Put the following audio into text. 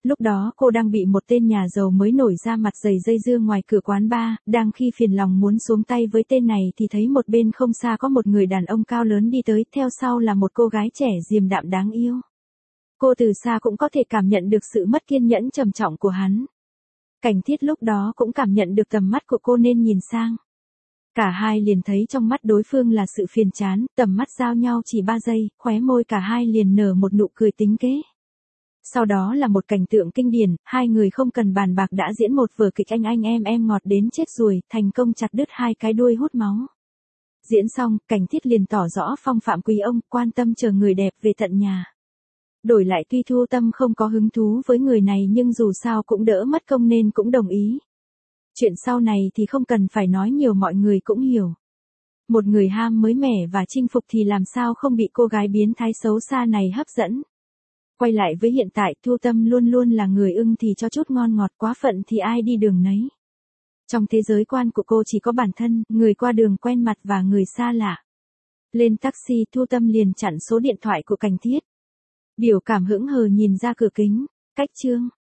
Lúc đó cô đang bị một tên nhà giàu mới nổi ra mặt dày dây dưa ngoài cửa quán bar, đang khi phiền lòng muốn xuống tay với tên này thì thấy một bên không xa có một người đàn ông cao lớn đi tới, theo sau là một cô gái trẻ điềm đạm đáng yêu. Cô từ xa cũng có thể cảm nhận được sự mất kiên nhẫn trầm trọng của hắn. Cảnh Thiết lúc đó cũng cảm nhận được tầm mắt của cô nên nhìn sang. Cả hai liền thấy trong mắt đối phương là sự phiền chán, tầm mắt giao nhau chỉ 3 giây, khóe môi cả hai liền nở một nụ cười tính kế. Sau đó là một cảnh tượng kinh điển, hai người không cần bàn bạc đã diễn một vở kịch anh em ngọt đến chết ruồi, thành công chặt đứt hai cái đuôi hút máu. Diễn xong, Cảnh Thiết liền tỏ rõ phong phạm quý ông, quan tâm chờ người đẹp về tận nhà. Đổi lại tuy Thu Tâm không có hứng thú với người này nhưng dù sao cũng đỡ mất công nên cũng đồng ý. Chuyện sau này thì không cần phải nói nhiều, mọi người cũng hiểu. Một người ham mới mẻ và chinh phục thì làm sao không bị cô gái biến thái xấu xa này hấp dẫn. Quay lại với hiện tại, Thu Tâm luôn luôn là người ưng thì cho chút ngon ngọt, quá phận thì ai đi đường nấy. Trong thế giới quan của cô chỉ có bản thân, người qua đường quen mặt và người xa lạ. Lên taxi, Thu Tâm liền chặn số điện thoại của Cảnh Thiết. Biểu Cảm hững hờ nhìn ra cửa kính. Cách chương